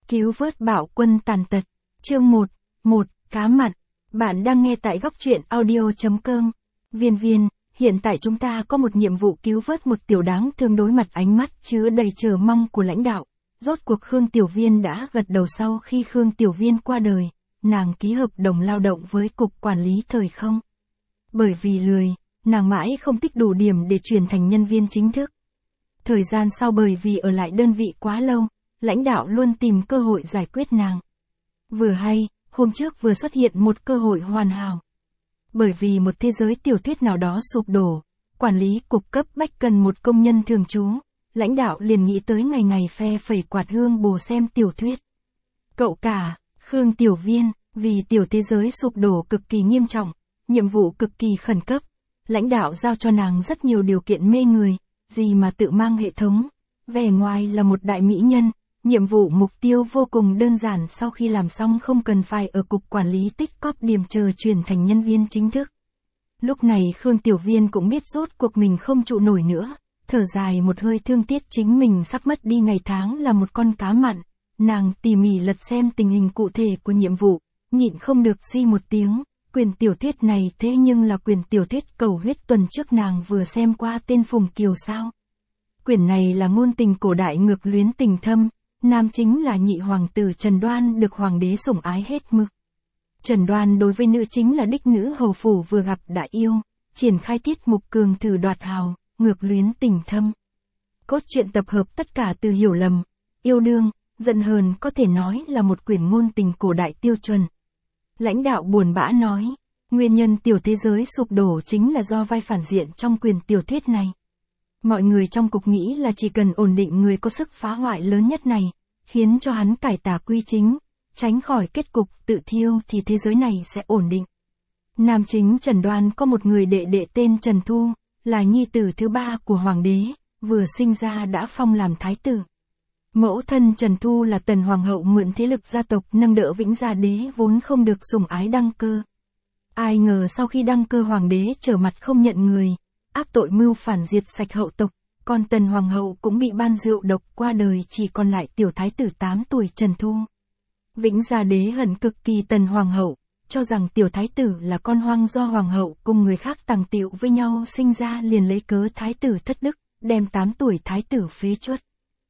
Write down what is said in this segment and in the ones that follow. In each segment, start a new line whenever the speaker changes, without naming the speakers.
Cứu vớt bạo quân tàn tật. Chương 1. Cá mặn. Bạn đang nghe tại góc truyện audio.com. Viên, hiện tại chúng ta có một nhiệm vụ cứu vớt một tiểu đáng thương. Đối mặt ánh mắt chứa đầy chờ mong của lãnh đạo. Rốt cuộc Khương Tiểu Viên đã gật đầu. Sau khi Khương Tiểu Viên qua đời, nàng ký hợp đồng lao động với Cục Quản lý Thời không. Bởi vì lười, nàng mãi không tích đủ điểm để chuyển thành nhân viên chính thức. Thời gian sau, bởi vì ở lại đơn vị quá lâu, lãnh đạo luôn tìm cơ hội giải quyết nàng. Vừa hay, hôm trước vừa xuất hiện một cơ hội hoàn hảo. Bởi vì một thế giới tiểu thuyết nào đó sụp đổ, quản lý cục cấp bách cần một công nhân thường trú, lãnh đạo liền nghĩ tới ngày phe phẩy quạt hương bồ xem tiểu thuyết. Cậu cả, Khương Tiểu Viên, vì tiểu thế giới sụp đổ cực kỳ nghiêm trọng, nhiệm vụ cực kỳ khẩn cấp, lãnh đạo giao cho nàng rất nhiều điều kiện mê người, gì mà tự mang hệ thống, vẻ ngoài là một đại mỹ nhân. Nhiệm vụ mục tiêu vô cùng đơn giản, sau khi làm xong không cần phải ở Cục Quản lý tích cóp điểm chờ chuyển thành nhân viên chính thức. Lúc này Khương Tiểu Viên cũng biết rốt cuộc mình không trụ nổi nữa, thở dài một hơi thương tiếc chính mình sắp mất đi ngày tháng là một con cá mặn. Nàng tỉ mỉ lật xem tình hình cụ thể của nhiệm vụ, nhịn không được di một tiếng. Quyển tiểu thuyết này thế nhưng là quyển tiểu thuyết Cầu Huyết tuần trước nàng vừa xem qua, tên Phùng Kiều sao. Quyển này là ngôn tình cổ đại ngược luyến tình thâm. Nam chính là nhị hoàng tử Trần Đoan được hoàng đế sủng ái hết mực. Trần Đoan đối với nữ chính là đích nữ hầu phủ vừa gặp đã yêu, triển khai tiết mục cường thử đoạt hào, ngược luyến tình thâm. Cốt truyện tập hợp tất cả từ hiểu lầm, yêu đương, giận hờn, có thể nói là một quyển ngôn tình cổ đại tiêu chuẩn. Lãnh đạo buồn bã nói, nguyên nhân tiểu thế giới sụp đổ chính là do vai phản diện trong quyển tiểu thuyết này. Mọi người trong cục nghĩ là chỉ cần ổn định người có sức phá hoại lớn nhất này, khiến cho hắn cải tà quy chính, tránh khỏi kết cục tự thiêu thì thế giới này sẽ ổn định. Nam chính Trần Đoan có một người đệ đệ tên Trần Thu, là nhi tử thứ ba của hoàng đế, vừa sinh ra đã phong làm thái tử. Mẫu thân Trần Thu là Tần Hoàng hậu mượn thế lực gia tộc nâng đỡ Vĩnh Gia đế vốn không được sủng ái đăng cơ. Ai ngờ sau khi đăng cơ hoàng đế trở mặt không nhận người, áp tội mưu phản diệt sạch hậu tộc, còn Tần Hoàng hậu cũng bị ban rượu độc qua đời, chỉ còn lại tiểu thái tử 8 tuổi Trần Thu. Vĩnh Gia đế hận cực kỳ Tần Hoàng hậu, cho rằng tiểu thái tử là con hoang do Hoàng hậu cùng người khác tàng tiệu với nhau sinh ra, liền lấy cớ thái tử thất đức, đem 8 tuổi thái tử phế truất.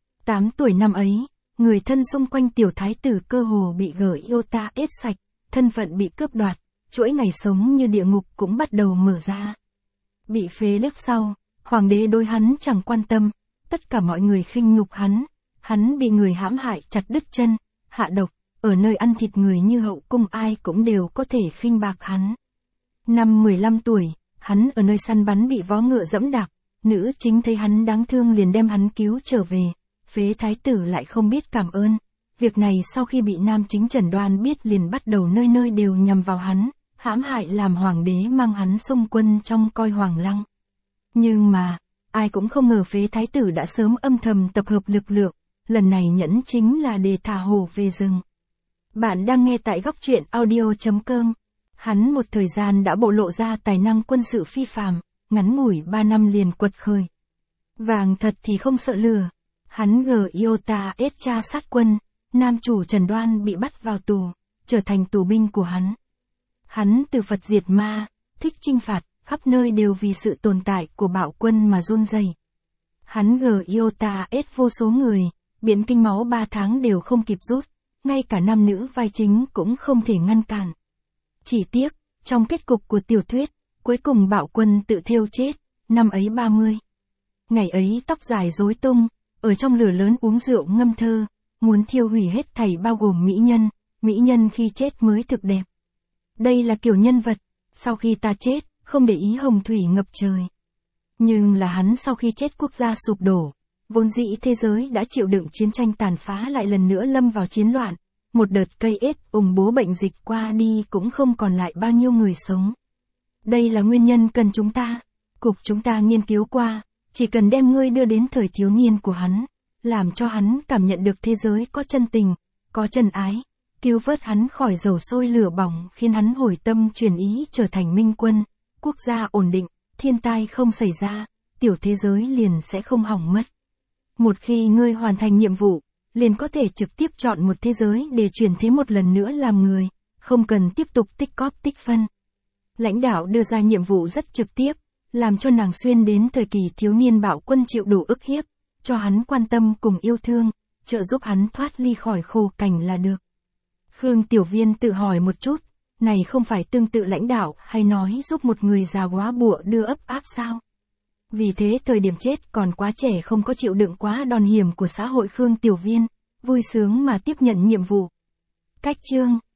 8 tuổi năm ấy, người thân xung quanh tiểu thái tử cơ hồ bị gởi yêu ta ết sạch, thân phận bị cướp đoạt, chuỗi ngày sống như địa ngục cũng bắt đầu mở ra. Bị phế lúc sau, hoàng đế đối hắn chẳng quan tâm, tất cả mọi người khinh nhục hắn bị người hãm hại chặt đứt chân, hạ độc, ở nơi ăn thịt người như hậu cung ai cũng đều có thể khinh bạc hắn. Năm 15 tuổi, hắn ở nơi săn bắn bị vó ngựa dẫm đạp, nữ chính thấy hắn đáng thương liền đem hắn cứu trở về, phế thái tử lại không biết cảm ơn. Việc này sau khi bị nam chính Trần Đoan biết liền bắt đầu nơi nơi đều nhằm vào hắn, hãm hại làm hoàng đế mang hắn xung quân trong coi hoàng lăng. Nhưng mà, ai cũng không ngờ phế thái tử đã sớm âm thầm tập hợp lực lượng, lần này nhẫn chính là để thả hổ về rừng. Bạn đang nghe tại góc truyện audio.com. Hắn một thời gian đã bộ lộ ra tài năng quân sự phi phàm, ngắn ngủi 3 năm liền quật khởi. Vàng thật thì không sợ lửa. Hắn Iota cha sát quân, nam chủ Trần Đoan bị bắt vào tù, trở thành tù binh của hắn. Hắn từ Phật diệt ma, thích chinh phạt, khắp nơi đều vì sự tồn tại của bạo quân mà run rẩy. Hắn Iota vô số người, biển kinh máu 3 tháng đều không kịp rút, ngay cả nam nữ vai chính cũng không thể ngăn cản. Chỉ tiếc, trong kết cục của tiểu thuyết, cuối cùng bạo quân tự thiêu chết, năm ấy 30. Ngày ấy tóc dài rối tung, ở trong lửa lớn uống rượu ngâm thơ, muốn thiêu hủy hết thảy bao gồm mỹ nhân khi chết mới thực đẹp. Đây là kiểu nhân vật, sau khi ta chết, không để ý hồng thủy ngập trời. Nhưng là hắn sau khi chết quốc gia sụp đổ, vốn dĩ thế giới đã chịu đựng chiến tranh tàn phá lại lần nữa lâm vào chiến loạn, một đợt cây ết ủng bố bệnh dịch qua đi cũng không còn lại bao nhiêu người sống. Đây là nguyên nhân cần cục chúng ta nghiên cứu qua, chỉ cần đem ngươi đưa đến thời thiếu niên của hắn, làm cho hắn cảm nhận được thế giới có chân tình, có chân ái, cứu vớt hắn khỏi dầu sôi lửa bỏng, khiến hắn hồi tâm chuyển ý trở thành minh quân, quốc gia ổn định, thiên tai không xảy ra, tiểu thế giới liền sẽ không hỏng mất. Một khi ngươi hoàn thành nhiệm vụ, liền có thể trực tiếp chọn một thế giới để chuyển thế một lần nữa làm người, không cần tiếp tục tích cóp tích phân. Lãnh đạo đưa ra nhiệm vụ rất trực tiếp, làm cho nàng xuyên đến thời kỳ thiếu niên bạo quân chịu đủ ức hiếp, cho hắn quan tâm cùng yêu thương, trợ giúp hắn thoát ly khỏi khổ cảnh là được. Khương Tiểu Viên tự hỏi một chút, này không phải tương tự lãnh đạo hay nói giúp một người già quá bụa đưa ấp áp sao? Vì thế thời điểm chết còn quá trẻ không có chịu đựng quá đòn hiểm của xã hội, Khương Tiểu Viên vui sướng mà tiếp nhận nhiệm vụ. Cách chương